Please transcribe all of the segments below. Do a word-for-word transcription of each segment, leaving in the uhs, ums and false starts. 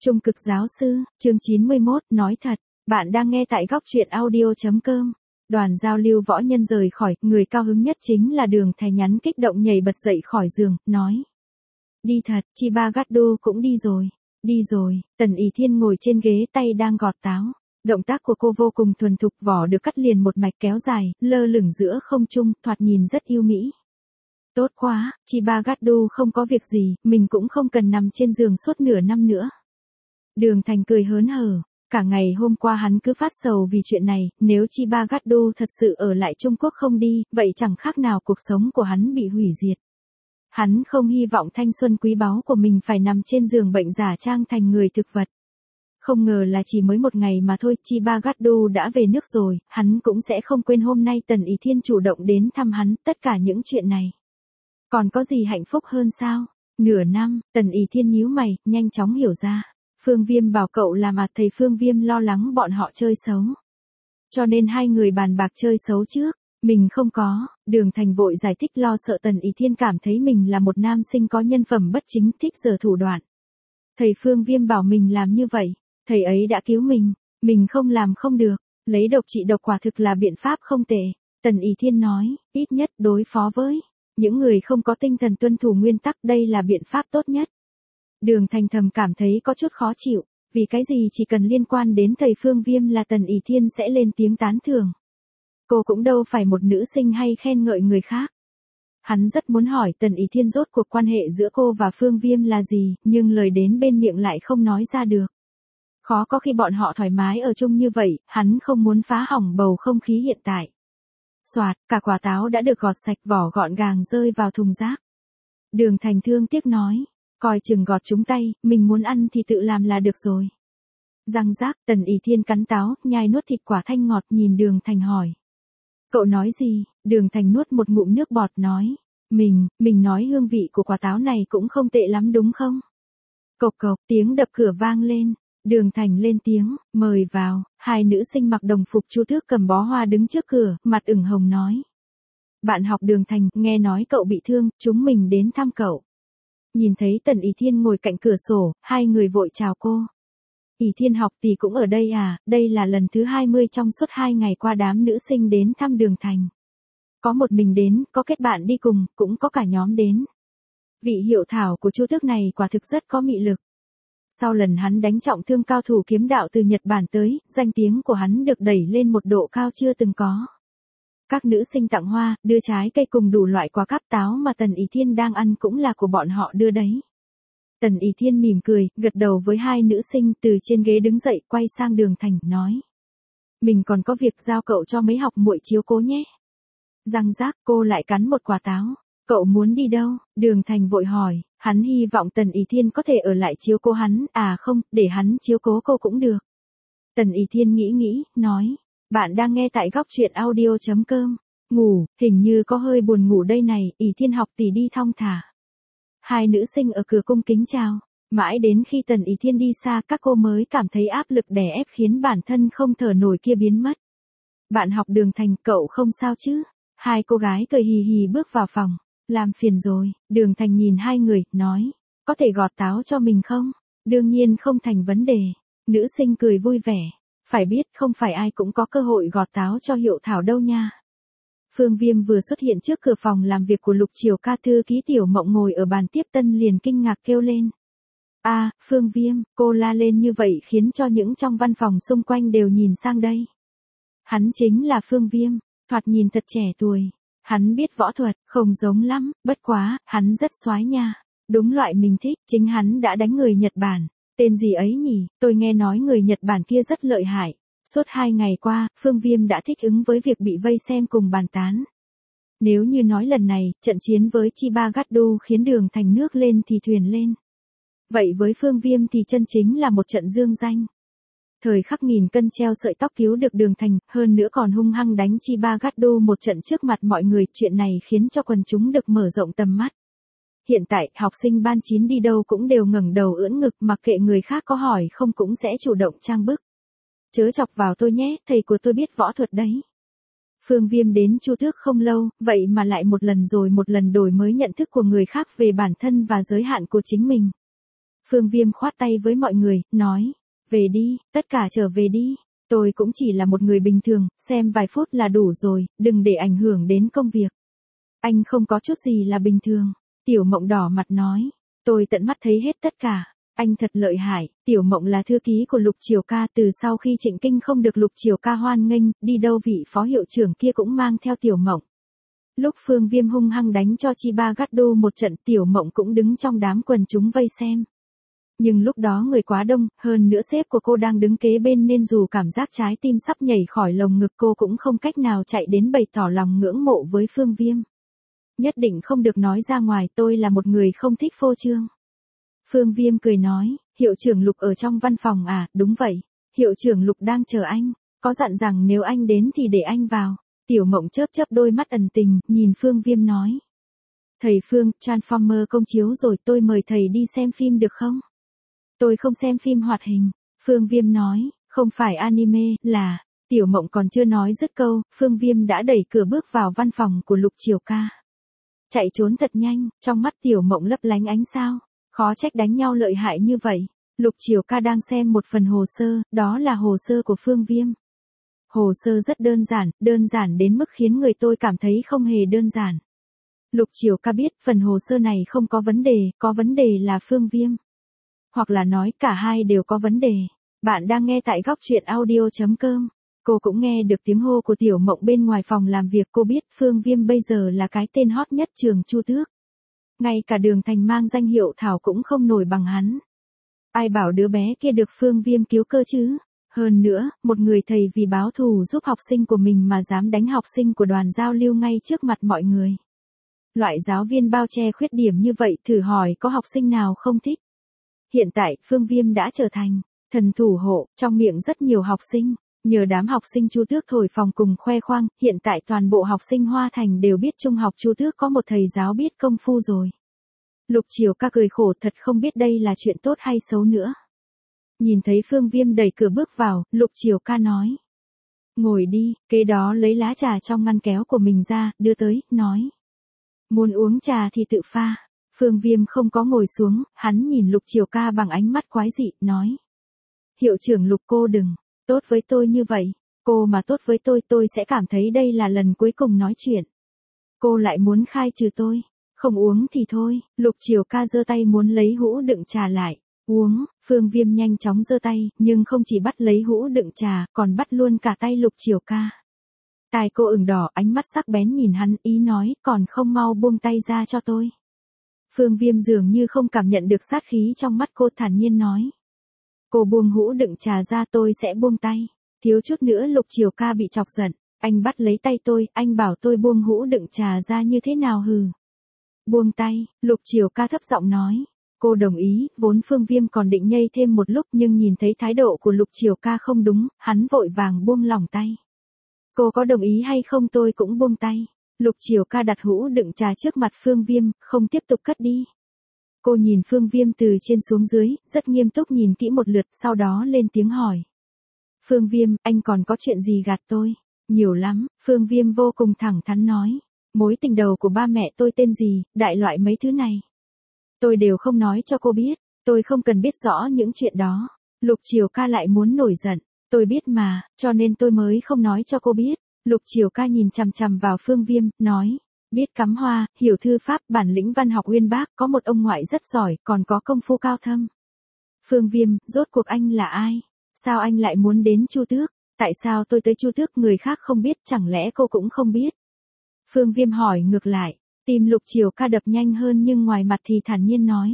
Trung cực giáo sư, chương chín mươi mốt, nói thật, bạn đang nghe tại góc truyện audio chấm com. Đoàn giao lưu võ nhân rời khỏi, người cao hứng nhất chính là Đường Thành nhắn kích động nhảy bật dậy khỏi giường, nói. Đi thật, Chiba Gaddo cũng đi rồi. Đi rồi, Tần Ỷ Thiên ngồi trên ghế tay đang gọt táo. Động tác của cô vô cùng thuần thục, vỏ được cắt liền một mạch kéo dài, lơ lửng giữa không trung, thoạt nhìn rất yêu mỹ. Tốt quá, Chiba Gaddo không có việc gì, mình cũng không cần nằm trên giường suốt nửa năm nữa. Đường Thành cười hớn hở, cả ngày hôm qua hắn cứ phát sầu vì chuyện này, nếu Chiba Gaddo thật sự ở lại Trung Quốc không đi, vậy chẳng khác nào cuộc sống của hắn bị hủy diệt. Hắn không hy vọng thanh xuân quý báu của mình phải nằm trên giường bệnh giả trang thành người thực vật. Không ngờ là chỉ mới một ngày mà thôi, Chiba Gaddo đã về nước rồi, hắn cũng sẽ không quên hôm nay Tần Ỷ Thiên chủ động đến thăm hắn, tất cả những chuyện này. Còn có gì hạnh phúc hơn sao? Nửa năm, Tần Ỷ Thiên nhíu mày, nhanh chóng hiểu ra. Phương Viêm bảo cậu làm à, thầy Phương Viêm lo lắng bọn họ chơi xấu. Cho nên hai người bàn bạc chơi xấu trước. Mình không có, Đường Thành vội giải thích lo sợ Tần Ỷ Thiên cảm thấy mình là một nam sinh có nhân phẩm bất chính thích giở thủ đoạn. Thầy Phương Viêm bảo mình làm như vậy, thầy ấy đã cứu mình, mình không làm không được, lấy độc trị độc quả thực là biện pháp không tệ. Tần Ỷ Thiên nói, ít nhất đối phó với những người không có tinh thần tuân thủ nguyên tắc, đây là biện pháp tốt nhất. Đường Thành thầm cảm thấy có chút khó chịu, vì cái gì chỉ cần liên quan đến thầy Phương Viêm là Tần Ỷ Thiên sẽ lên tiếng tán thưởng. Cô cũng đâu phải một nữ sinh hay khen ngợi người khác. Hắn rất muốn hỏi Tần Ỷ Thiên rốt cuộc quan hệ giữa cô và Phương Viêm là gì, nhưng lời đến bên miệng lại không nói ra được. Khó có khi bọn họ thoải mái ở chung như vậy, hắn không muốn phá hỏng bầu không khí hiện tại. Soạt, cả quả táo đã được gọt sạch, vỏ gọn gàng rơi vào thùng rác. Đường Thành thương tiếc nói, coi chừng gọt trúng tay, mình muốn ăn thì tự làm là được rồi. Răng rác, Tần Ỷ Thiên cắn táo, nhai nuốt thịt quả thanh ngọt, nhìn Đường Thành hỏi. Cậu nói gì? Đường Thành nuốt một ngụm nước bọt nói. Mình, mình nói hương vị của quả táo này cũng không tệ lắm đúng không? Cộc cộc, tiếng đập cửa vang lên. Đường Thành lên tiếng, mời vào. Hai nữ sinh mặc đồng phục chu tước cầm bó hoa đứng trước cửa, mặt ửng hồng nói. Bạn học Đường Thành, nghe nói cậu bị thương, chúng mình đến thăm cậu. Nhìn thấy Tần Ỷ Thiên ngồi cạnh cửa sổ, hai người vội chào cô. Ỷ Thiên học tỷ cũng ở đây à, đây là lần thứ hai mươi trong suốt hai ngày qua đám nữ sinh đến thăm Đường Thành. Có một mình đến, có kết bạn đi cùng, cũng có cả nhóm đến. Vị hiệu thảo của Chu Tước này quả thực rất có mị lực. Sau lần hắn đánh trọng thương cao thủ kiếm đạo từ Nhật Bản tới, danh tiếng của hắn được đẩy lên một độ cao chưa từng có. Các nữ sinh tặng hoa, đưa trái cây cùng đủ loại quả cáp, táo mà Tần Ỷ Thiên đang ăn cũng là của bọn họ đưa đấy. Tần Ỷ Thiên mỉm cười, gật đầu với hai nữ sinh, từ trên ghế đứng dậy, quay sang Đường Thành, nói. Mình còn có việc, giao cậu cho mấy học muội chiếu cố nhé. Răng rác, cô lại cắn một quả táo. Cậu muốn đi đâu? Đường Thành vội hỏi, hắn hy vọng Tần Ỷ Thiên có thể ở lại chiếu cố hắn, à không, để hắn chiếu cố cô cũng được. Tần Ỷ Thiên nghĩ nghĩ, nói. Bạn đang nghe tại góc truyện audio chấm com. Ngủ, hình như có hơi buồn ngủ đây này, Ỷ Thiên học tỷ đi thong thả. Hai nữ sinh ở cửa cung kính chào. Mãi đến khi Tần Ỷ Thiên đi xa, các cô mới cảm thấy áp lực đè ép khiến bản thân không thở nổi kia biến mất. Bạn học Đường Thành, cậu không sao chứ? Hai cô gái cười hì hì bước vào phòng. Làm phiền rồi. Đường Thành nhìn hai người, nói. Có thể gọt táo cho mình không? Đương nhiên không thành vấn đề. Nữ sinh cười vui vẻ. Phải biết không phải ai cũng có cơ hội gọt táo cho hiệu thảo đâu nha. Phương Viêm vừa xuất hiện trước cửa phòng làm việc của Lục Triều Ca, thư ký Tiểu Mộng ngồi ở bàn tiếp tân liền kinh ngạc kêu lên. A, à, Phương Viêm, cô la lên như vậy khiến cho những trong văn phòng xung quanh đều nhìn sang đây. Hắn chính là Phương Viêm, thoạt nhìn thật trẻ tuổi. Hắn biết võ thuật, không giống lắm, bất quá, hắn rất soái nha. Đúng loại mình thích, chính hắn đã đánh người Nhật Bản. Tên gì ấy nhỉ, tôi nghe nói người Nhật Bản kia rất lợi hại. Suốt hai ngày qua, Phương Viêm đã thích ứng với việc bị vây xem cùng bàn tán. Nếu như nói lần này, trận chiến với Chiba Gaddo khiến Đường Thành nước lên thì thuyền lên. Vậy với Phương Viêm thì chân chính là một trận dương danh. Thời khắc nghìn cân treo sợi tóc cứu được Đường Thành, hơn nữa còn hung hăng đánh Chiba Gaddo một trận trước mặt mọi người, chuyện này khiến cho quần chúng được mở rộng tầm mắt. Hiện tại, học sinh ban chín đi đâu cũng đều ngẩng đầu ưỡn ngực, mặc kệ người khác có hỏi không cũng sẽ chủ động trang bức. Chớ chọc vào tôi nhé, thầy của tôi biết võ thuật đấy. Phương Viêm đến Chu Tước không lâu, vậy mà lại một lần rồi một lần đổi mới nhận thức của người khác về bản thân và giới hạn của chính mình. Phương Viêm khoát tay với mọi người, nói, về đi, tất cả trở về đi. Tôi cũng chỉ là một người bình thường, xem vài phút là đủ rồi, đừng để ảnh hưởng đến công việc. Anh không có chút gì là bình thường. Tiểu Mộng đỏ mặt nói, tôi tận mắt thấy hết tất cả. Anh thật lợi hại. Tiểu Mộng là thư ký của Lục Triều Ca, từ sau khi Trịnh Kinh không được Lục Triều Ca hoan nghênh, đi đâu vị phó hiệu trưởng kia cũng mang theo Tiểu Mộng. Lúc Phương Viêm hung hăng đánh cho Chiba Gatdo một trận, Tiểu Mộng cũng đứng trong đám quần chúng vây xem. Nhưng lúc đó người quá đông, hơn nữa sếp của cô đang đứng kế bên nên dù cảm giác trái tim sắp nhảy khỏi lồng ngực cô cũng không cách nào chạy đến bày tỏ lòng ngưỡng mộ với Phương Viêm. Nhất định không được nói ra ngoài, tôi là một người không thích phô trương. Phương Viêm cười nói, hiệu trưởng Lục ở trong văn phòng à, đúng vậy. Hiệu trưởng Lục đang chờ anh, có dặn rằng nếu anh đến thì để anh vào. Tiểu Mộng chớp chớp đôi mắt ẩn tình, nhìn Phương Viêm nói. Thầy Phương, Transformer công chiếu rồi, tôi mời thầy đi xem phim được không? Tôi không xem phim hoạt hình. Phương Viêm nói, không phải anime, là... Tiểu Mộng còn chưa nói dứt câu, Phương Viêm đã đẩy cửa bước vào văn phòng của Lục Triều Ca. Chạy trốn thật nhanh, trong mắt Tiểu Mộng lấp lánh ánh sao. Khó trách đánh nhau lợi hại như vậy. Lục Triều Ca đang xem một phần hồ sơ, đó là hồ sơ của Phương Viêm. Hồ sơ rất đơn giản, đơn giản đến mức khiến người tôi cảm thấy không hề đơn giản. Lục Triều Ca biết phần hồ sơ này không có vấn đề, có vấn đề là Phương Viêm. Hoặc là nói cả hai đều có vấn đề. Bạn đang nghe tại góc truyện audio chấm com. Cô cũng nghe được tiếng hô của Tiểu Mộng bên ngoài phòng làm việc, cô biết Phương Viêm bây giờ là cái tên hot nhất trường Chu Tước. Ngay cả Đường Thành mang danh hiệu Thảo cũng không nổi bằng hắn. Ai bảo đứa bé kia được Phương Viêm cứu cơ chứ? Hơn nữa, một người thầy vì báo thù giúp học sinh của mình mà dám đánh học sinh của đoàn giao lưu ngay trước mặt mọi người. Loại giáo viên bao che khuyết điểm như vậy thử hỏi có học sinh nào không thích. Hiện tại, Phương Viêm đã trở thành thần thủ hộ trong miệng rất nhiều học sinh. Nhờ đám học sinh Chu Tước thổi phồng cùng khoe khoang, hiện tại toàn bộ học sinh Hoa Thành đều biết trung học Chu Tước có một thầy giáo biết công phu rồi. Lục Triều Ca cười khổ, thật không biết đây là chuyện tốt hay xấu nữa. Nhìn thấy Phương Viêm đẩy cửa bước vào, Lục Triều Ca nói. Ngồi đi, kế đó lấy lá trà trong ngăn kéo của mình ra, đưa tới, nói. Muốn uống trà thì tự pha. Phương Viêm không có ngồi xuống, hắn nhìn Lục Triều Ca bằng ánh mắt quái dị, nói. Hiệu trưởng Lục, cô đừng tốt với tôi như vậy. Cô mà tốt với tôi, tôi sẽ cảm thấy đây là lần cuối cùng nói chuyện. Cô lại muốn khai trừ tôi. Không uống thì thôi. Lục Triều Ca giơ tay muốn lấy hũ đựng trà lại. Uống. Phương Viêm nhanh chóng giơ tay, nhưng không chỉ bắt lấy hũ đựng trà, còn bắt luôn cả tay Lục Triều Ca. Tai cô ửng đỏ, ánh mắt sắc bén nhìn hắn, ý nói, còn không mau buông tay ra cho tôi. Phương Viêm dường như không cảm nhận được sát khí trong mắt cô, thản nhiên nói. Cô buông hũ đựng trà ra, tôi sẽ buông tay. Thiếu chút nữa Lục Triều Ca bị chọc giận. Anh bắt lấy tay tôi, anh bảo tôi buông hũ đựng trà ra như thế nào hừ. Buông tay, Lục Triều Ca thấp giọng nói. Cô đồng ý, vốn Phương Viêm còn định nhây thêm một lúc nhưng nhìn thấy thái độ của Lục Triều Ca không đúng, hắn vội vàng buông lỏng tay. Cô có đồng ý hay không tôi cũng buông tay. Lục Triều Ca đặt hũ đựng trà trước mặt Phương Viêm, không tiếp tục cất đi. Cô nhìn Phương Viêm từ trên xuống dưới, rất nghiêm túc nhìn kỹ một lượt, sau đó lên tiếng hỏi. Phương Viêm, anh còn có chuyện gì gạt tôi? Nhiều lắm, Phương Viêm vô cùng thẳng thắn nói. Mối tình đầu của ba mẹ tôi tên gì, đại loại mấy thứ này. Tôi đều không nói cho cô biết, tôi không cần biết rõ những chuyện đó. Lục Triều Ca lại muốn nổi giận. Tôi biết mà, cho nên tôi mới không nói cho cô biết. Lục Triều Ca nhìn chằm chằm vào Phương Viêm, nói. Biết cắm hoa, hiểu thư pháp, bản lĩnh văn học uyên bác, có một ông ngoại rất giỏi, còn có công phu cao thâm. Phương Viêm, rốt cuộc anh là ai? Sao anh lại muốn đến Chu Tước? Tại sao tôi tới Chu Tước người khác không biết, chẳng lẽ cô cũng không biết? Phương Viêm hỏi ngược lại, tim Lục Triều Ca đập nhanh hơn nhưng ngoài mặt thì thản nhiên nói.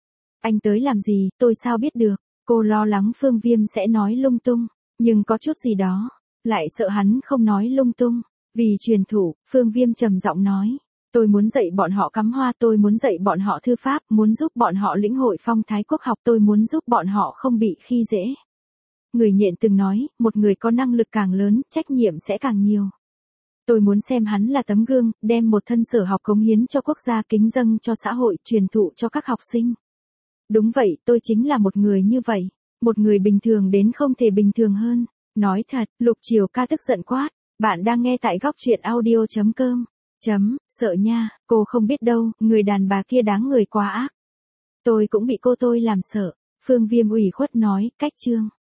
Anh tới làm gì, tôi sao biết được? Cô lo lắng Phương Viêm sẽ nói lung tung, nhưng có chút gì đó, lại sợ hắn không nói lung tung. Vì truyền thủ, Phương Viêm trầm giọng nói. Tôi muốn dạy bọn họ cắm hoa, tôi muốn dạy bọn họ thư pháp, muốn giúp bọn họ lĩnh hội phong thái quốc học, tôi muốn giúp bọn họ không bị khi dễ. Người nhện từng nói, một người có năng lực càng lớn, trách nhiệm sẽ càng nhiều. Tôi muốn xem hắn là tấm gương, đem một thân sở học cống hiến cho quốc gia, kính dâng cho xã hội, truyền thụ cho các học sinh. Đúng vậy, tôi chính là một người như vậy. Một người bình thường đến không thể bình thường hơn. Nói thật, Lục Triều Ca tức giận quát. Bạn đang nghe tại góc truyện audio chấm com. Chấm, sợ nha, cô không biết đâu, người đàn bà kia đáng người quá ác. Tôi cũng bị cô tôi làm sợ. Phương Viêm ủy khuất nói, cách Trương.